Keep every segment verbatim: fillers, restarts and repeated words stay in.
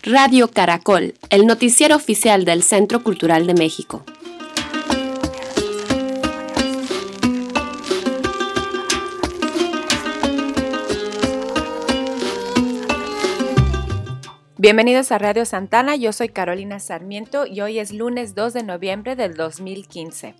Radio Caracol, el noticiero oficial del Centro Cultural de México. Bienvenidos a Radio Santana, yo soy Carolina Sarmiento y hoy es lunes dos de noviembre del dos mil quince.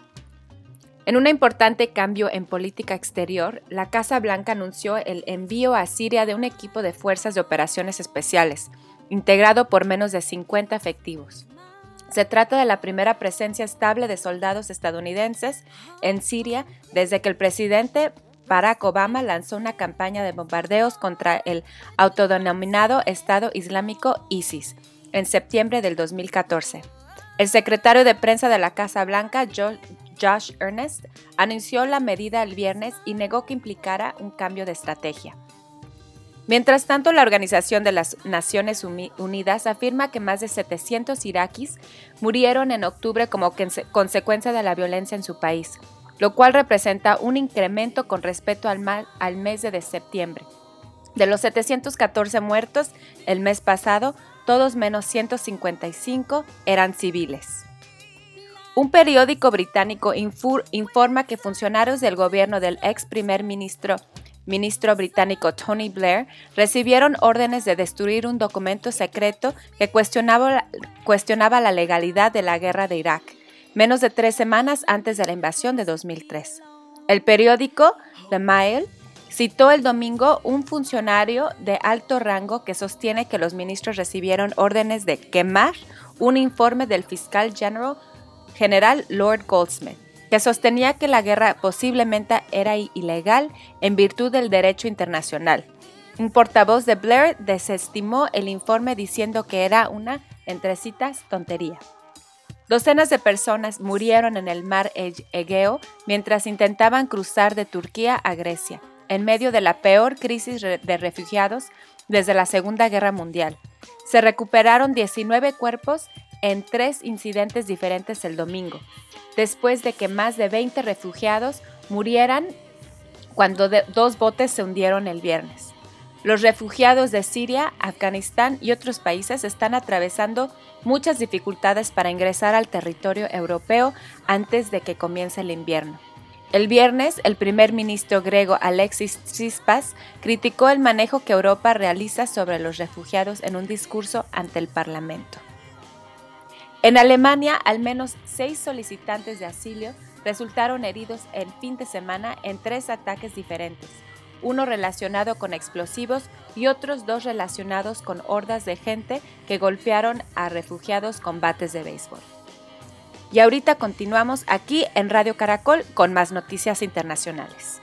En un importante cambio en política exterior, la Casa Blanca anunció el envío a Siria de un equipo de fuerzas de operaciones especiales, integrado por menos de cincuenta efectivos. Se trata de la primera presencia estable de soldados estadounidenses en Siria desde que el presidente Barack Obama lanzó una campaña de bombardeos contra el autodenominado Estado Islámico ISIS en septiembre del dos mil catorce. El secretario de prensa de la Casa Blanca, Josh Earnest, anunció la medida el viernes y negó que implicara un cambio de estrategia. Mientras tanto, la Organización de las Naciones Unidas afirma que más de setecientos iraquíes murieron en octubre como consecuencia de la violencia en su país, lo cual representa un incremento con respecto al, mal, al mes de septiembre. De los setecientos catorce muertos el mes pasado, todos menos ciento cincuenta y cinco eran civiles. Un periódico británico infur, informa que funcionarios del gobierno del ex primer ministro, ministro británico Tony Blair recibieron órdenes de destruir un documento secreto que cuestionaba, cuestionaba la legalidad de la guerra de Irak, menos de tres semanas antes de la invasión de dos mil tres. El periódico The Mail citó el domingo un funcionario de alto rango que sostiene que los ministros recibieron órdenes de quemar un informe del fiscal general, general Lord Goldsmith, que sostenía que la guerra posiblemente era ilegal en virtud del derecho internacional. Un portavoz de Blair desestimó el informe diciendo que era una, entre citas, tontería. Docenas de personas murieron en el mar Egeo mientras intentaban cruzar de Turquía a Grecia, en medio de la peor crisis de refugiados desde la Segunda Guerra Mundial. Se recuperaron diecinueve cuerpos en tres incidentes diferentes el domingo, después de que más de veinte refugiados murieran cuando de, dos botes se hundieron el viernes. Los refugiados de Siria, Afganistán y otros países están atravesando muchas dificultades para ingresar al territorio europeo antes de que comience el invierno. El viernes, el primer ministro griego Alexis Tsipras criticó el manejo que Europa realiza sobre los refugiados en un discurso ante el Parlamento. En Alemania, al menos seis solicitantes de asilo resultaron heridos el fin de semana en tres ataques diferentes, uno relacionado con explosivos y otros dos relacionados con hordas de gente que golpearon a refugiados con bates de béisbol. Y ahorita continuamos aquí en Radio Caracol con más noticias internacionales.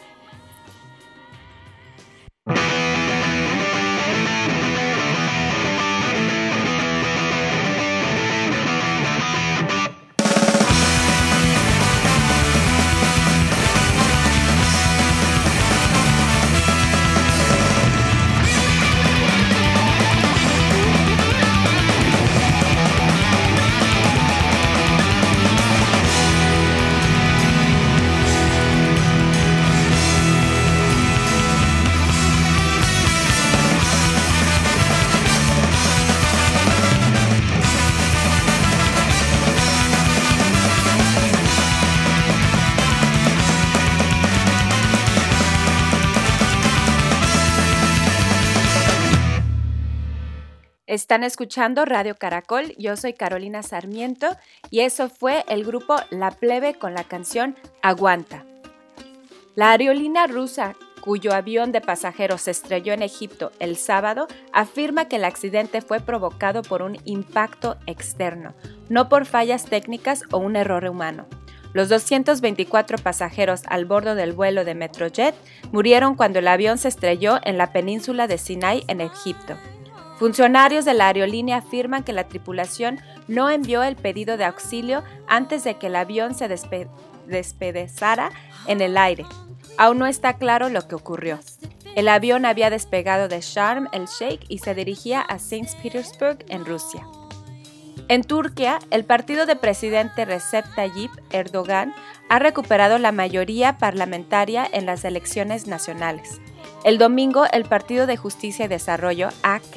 Están escuchando Radio Caracol, yo soy Carolina Sarmiento y eso fue el grupo La Plebe con la canción Aguanta. La aerolínea rusa, cuyo avión de pasajeros se estrelló en Egipto el sábado, afirma que el accidente fue provocado por un impacto externo, no por fallas técnicas o un error humano. Los doscientos veinticuatro pasajeros al bordo del vuelo de Metrojet murieron cuando el avión se estrelló en la península de Sinai en Egipto. Funcionarios de la aerolínea afirman que la tripulación no envió el pedido de auxilio antes de que el avión se despe- despedazara en el aire. Aún no está claro lo que ocurrió. El avión había despegado de Sharm el-Sheikh y se dirigía a Saint Petersburg, en Rusia. En Turquía, el partido del presidente Recep Tayyip Erdogan ha recuperado la mayoría parlamentaria en las elecciones nacionales. El domingo, el Partido de Justicia y Desarrollo, A K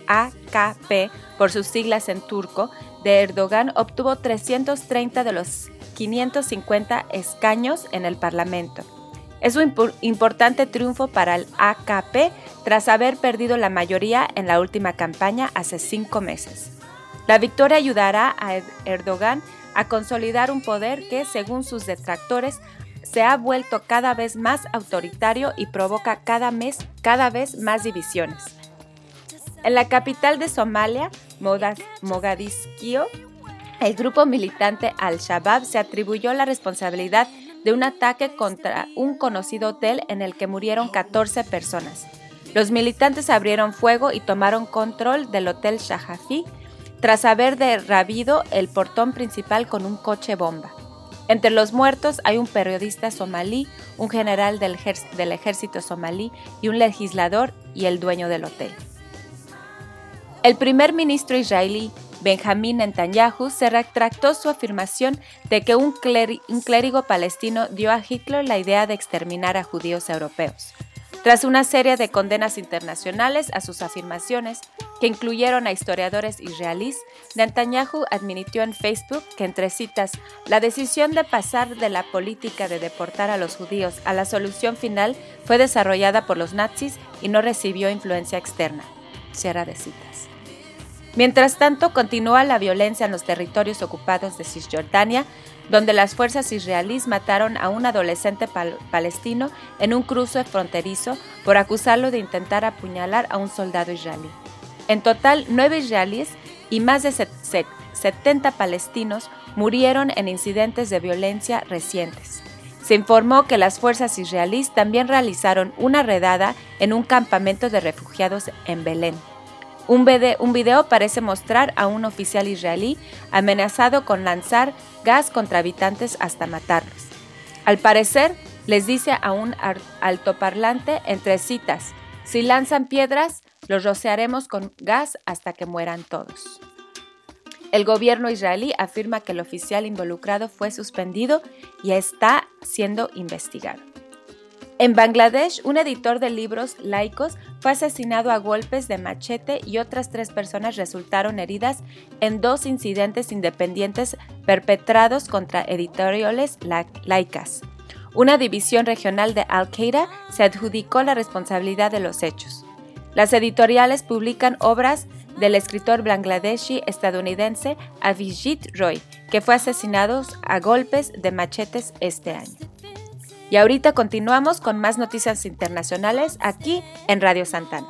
A K P, por sus siglas en turco, de Erdogan obtuvo trescientos treinta de los quinientos cincuenta escaños en el Parlamento. Es un impor- importante triunfo para el A K P tras haber perdido la mayoría en la última campaña hace cinco meses. La victoria ayudará a Erdogan a consolidar un poder que, según sus detractores, se ha vuelto cada vez más autoritario y provoca cada, mes, cada vez más divisiones. En la capital de Somalia, Mogadiscio, el grupo militante Al-Shabaab se atribuyó la responsabilidad de un ataque contra un conocido hotel en el que murieron catorce personas. Los militantes abrieron fuego y tomaron control del Hotel Shahafi tras haber derrabido el portón principal con un coche bomba. Entre los muertos hay un periodista somalí, un general del, ejérc- del ejército somalí y un legislador y el dueño del hotel. El primer ministro israelí, Benjamín Netanyahu, se retractó su afirmación de que un, cleri- un clérigo palestino dio a Hitler la idea de exterminar a judíos europeos. Tras una serie de condenas internacionales a sus afirmaciones, que incluyeron a historiadores israelíes, Netanyahu admitió en Facebook que, entre citas, la decisión de pasar de la política de deportar a los judíos a la solución final fue desarrollada por los nazis y no recibió influencia externa. Cierra de citas. Mientras tanto, continúa la violencia en los territorios ocupados de Cisjordania, donde las fuerzas israelíes mataron a un adolescente pal- palestino en un cruce fronterizo por acusarlo de intentar apuñalar a un soldado israelí. En total, nueve israelíes y más de setenta palestinos murieron en incidentes de violencia recientes. Se informó que las fuerzas israelíes también realizaron una redada en un campamento de refugiados en Belén. Un video, un video parece mostrar a un oficial israelí amenazado con lanzar gas contra habitantes hasta matarlos. Al parecer, les dice a un altoparlante entre citas, si lanzan piedras, los rociaremos con gas hasta que mueran todos. El gobierno israelí afirma que el oficial involucrado fue suspendido y está siendo investigado. En Bangladesh, un editor de libros laicos fue asesinado a golpes de machete y otras tres personas resultaron heridas en dos incidentes independientes perpetrados contra editoriales la- laicas. Una división regional de Al-Qaeda se adjudicó la responsabilidad de los hechos. Las editoriales publican obras del escritor bangladeshi estadounidense Avijit Roy, que fue asesinado a golpes de machetes este año. Y ahorita continuamos con más noticias internacionales aquí en Radio Santana.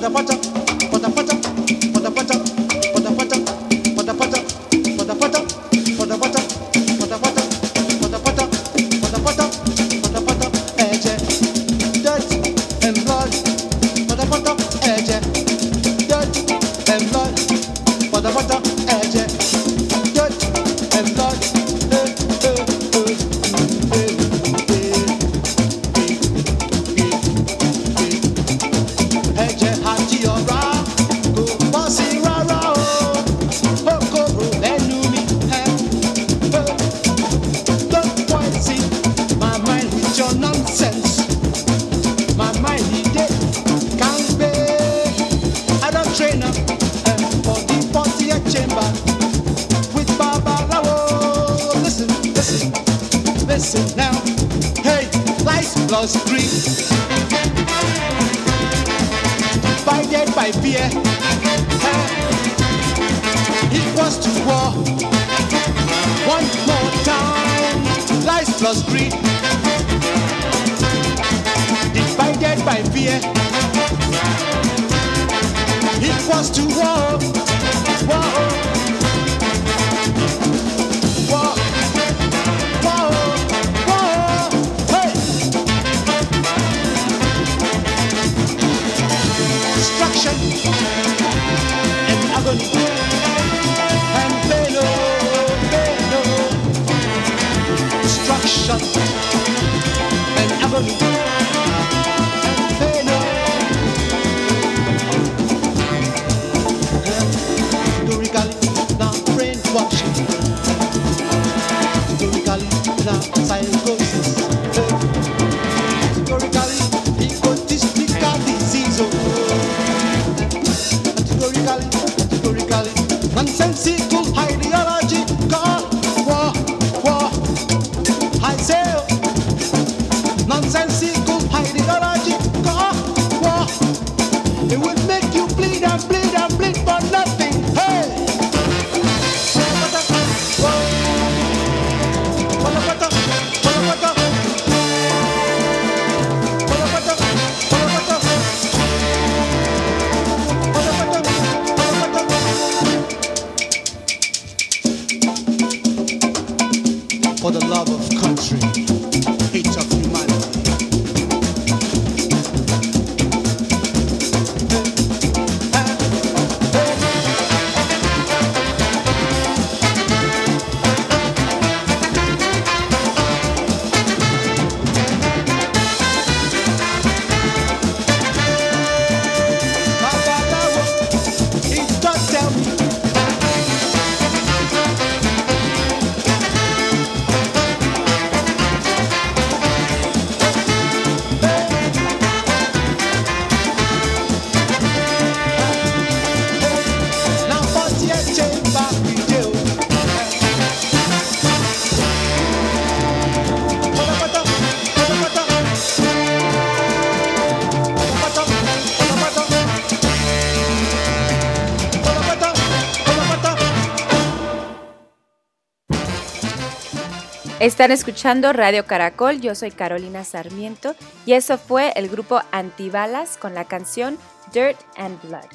Están escuchando Radio Caracol, yo soy Carolina Sarmiento y eso fue el grupo Antibalas con la canción Dirt and Blood.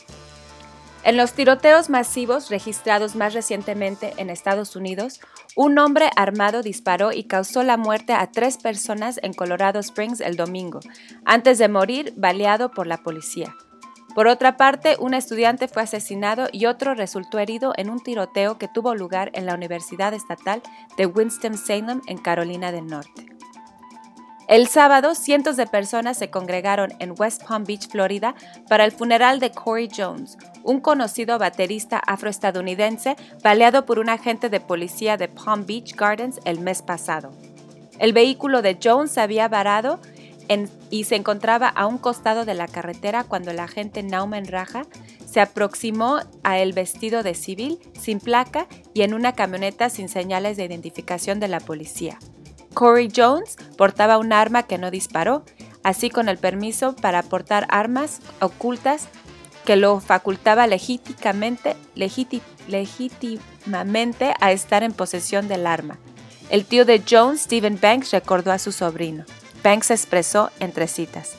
En los tiroteos masivos registrados más recientemente en Estados Unidos, un hombre armado disparó y causó la muerte a tres personas en Colorado Springs el domingo, antes de morir baleado por la policía. Por otra parte, un estudiante fue asesinado y otro resultó herido en un tiroteo que tuvo lugar en la Universidad Estatal de Winston-Salem en Carolina del Norte. El sábado, cientos de personas se congregaron en West Palm Beach, Florida, para el funeral de Corey Jones, un conocido baterista afroestadounidense baleado por un agente de policía de Palm Beach Gardens el mes pasado. El vehículo de Jones se había varado en, y se encontraba a un costado de la carretera cuando el agente Nauman Raja se aproximó a él vestido de civil, sin placa y en una camioneta sin señales de identificación de la policía. Corey Jones portaba un arma que no disparó, así con el permiso para portar armas ocultas que lo facultaba legítimamente, legíti, legítimamente a estar en posesión del arma. El tío de Jones, Stephen Banks, recordó a su sobrino. Banks expresó entre citas: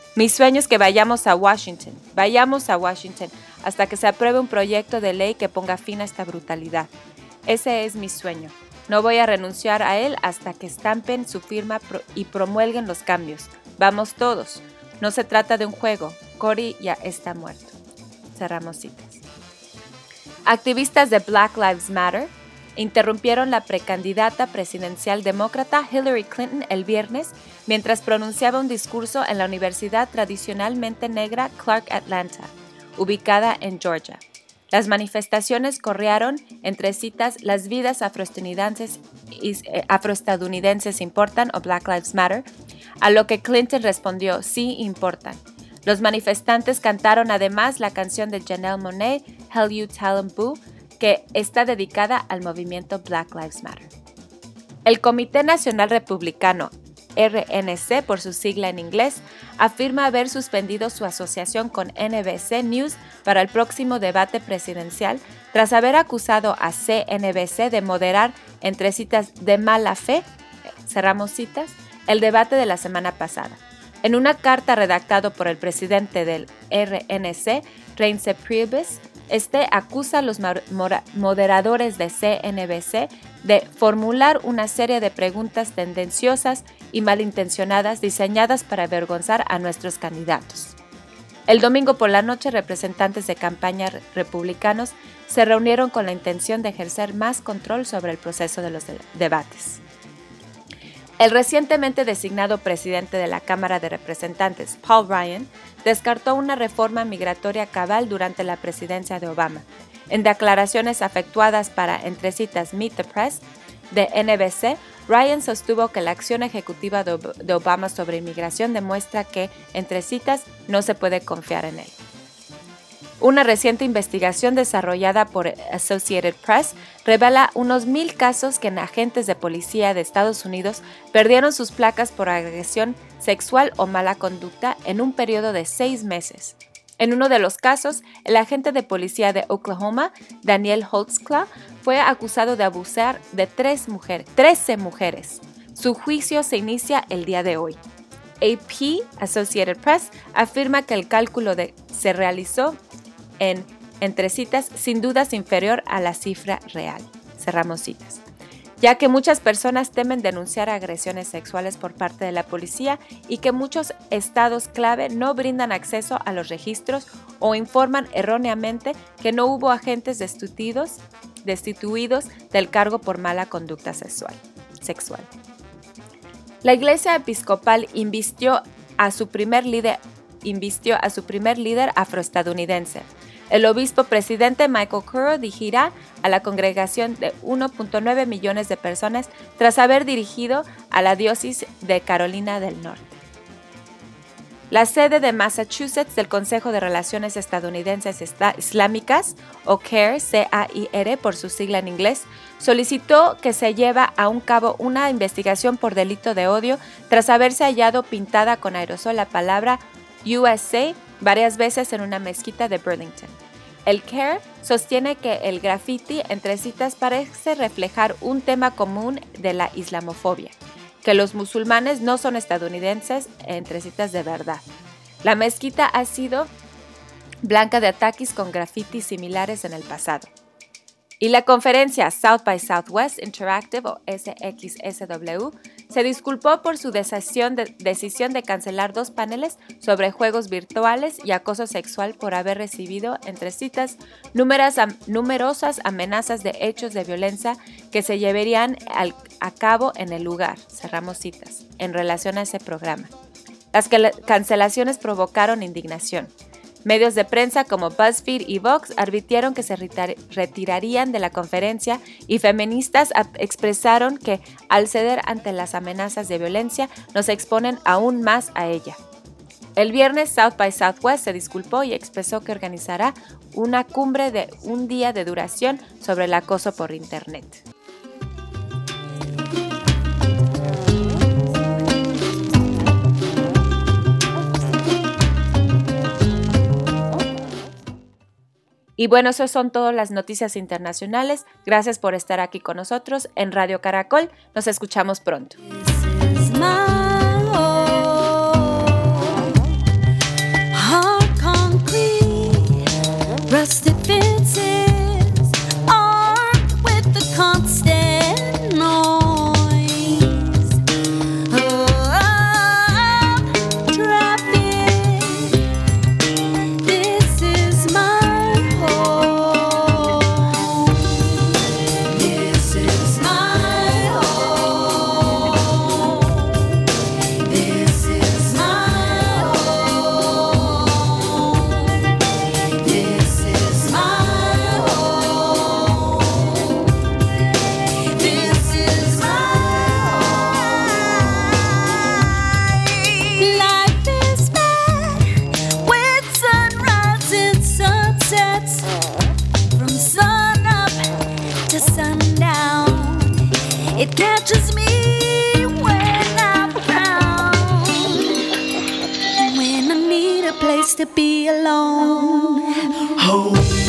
Mi sueño es que vayamos a Washington, vayamos a Washington hasta que se apruebe un proyecto de ley que ponga fin a esta brutalidad. Ese es mi sueño. No voy a renunciar a él hasta que estampen su firma y promulguen los cambios. Vamos todos. No se trata de un juego. Cory ya está muerto. Cerramos citas. Activistas de Black Lives Matter interrumpieron la precandidata presidencial demócrata Hillary Clinton el viernes mientras pronunciaba un discurso en la universidad tradicionalmente negra Clark Atlanta, ubicada en Georgia. Las manifestaciones corrieron entre citas "Las vidas afroestadounidenses, afroestadounidenses importan" o Black Lives Matter, a lo que Clinton respondió "Sí importan". Los manifestantes cantaron además la canción de Janelle Monáe, Hell You Tell 'Em Boo, que está dedicada al movimiento Black Lives Matter. El Comité Nacional Republicano, R N C por su sigla en inglés, afirma haber suspendido su asociación con N B C News para el próximo debate presidencial tras haber acusado a C N B C de moderar, entre citas, de mala fe, cerramos citas, el debate de la semana pasada. En una carta redactada por el presidente del R N C, Reince Priebus, este acusa a los moderadores de C N B C de formular una serie de preguntas tendenciosas y malintencionadas diseñadas para avergonzar a nuestros candidatos. El domingo por la noche, representantes de campaña republicanos se reunieron con la intención de ejercer más control sobre el proceso de los de- debates. El recientemente designado presidente de la Cámara de Representantes, Paul Ryan, descartó una reforma migratoria cabal durante la presidencia de Obama. En declaraciones efectuadas para, entre citas, Meet the Press de N B C, Ryan sostuvo que la acción ejecutiva de, Ob- de Obama sobre inmigración demuestra que, entre citas, no se puede confiar en él. Una reciente investigación desarrollada por Associated Press revela unos mil casos que en agentes de policía de Estados Unidos perdieron sus placas por agresión sexual o mala conducta en un periodo de seis meses. En uno de los casos, el agente de policía de Oklahoma, Daniel Holtzclaw, fue acusado de abusar de tres mujeres, trece mujeres. Su juicio se inicia el día de hoy. A P, Associated Press, afirma que el cálculo de, se realizó en, entre citas, sin dudas inferior a la cifra real. Cerramos citas. Ya que muchas personas temen denunciar agresiones sexuales por parte de la policía y que muchos estados clave no brindan acceso a los registros o informan erróneamente que no hubo agentes destituidos, destituidos del cargo por mala conducta sexual. sexual. La Iglesia Episcopal invistió a su primer líder, invistió a su primer líder afroestadounidense. El obispo presidente Michael Curro dirigirá a la congregación de uno punto nueve millones de personas tras haber dirigido a la diócesis de Carolina del Norte. La sede de Massachusetts del Consejo de Relaciones Estadounidenses Islámicas, o C A I R, C A I R por su sigla en inglés, solicitó que se lleve a un cabo una investigación por delito de odio tras haberse hallado pintada con aerosol la palabra U S A varias veces en una mezquita de Burlington. El C A I R sostiene que el graffiti entre citas parece reflejar un tema común de la islamofobia, que los musulmanes no son estadounidenses entre citas de verdad. La mezquita ha sido blanca de ataques con grafitis similares en el pasado. Y la conferencia South by Southwest Interactive, o S X S W, se disculpó por su decisión de, decisión de cancelar dos paneles sobre juegos virtuales y acoso sexual por haber recibido, entre citas, numerosas, numerosas amenazas de hechos de violencia que se llevarían al, a cabo en el lugar, cerramos citas, en relación a ese programa. Las cancelaciones provocaron indignación. Medios de prensa como BuzzFeed y Vox advirtieron que se retirarían de la conferencia y feministas expresaron que, al ceder ante las amenazas de violencia, nos exponen aún más a ella. El viernes, South by Southwest se disculpó y expresó que organizará una cumbre de un día de duración sobre el acoso por Internet. Y bueno, esas son todas las noticias internacionales. Gracias por estar aquí con nosotros en Radio Caracol. Nos escuchamos pronto. to be alone. Oh.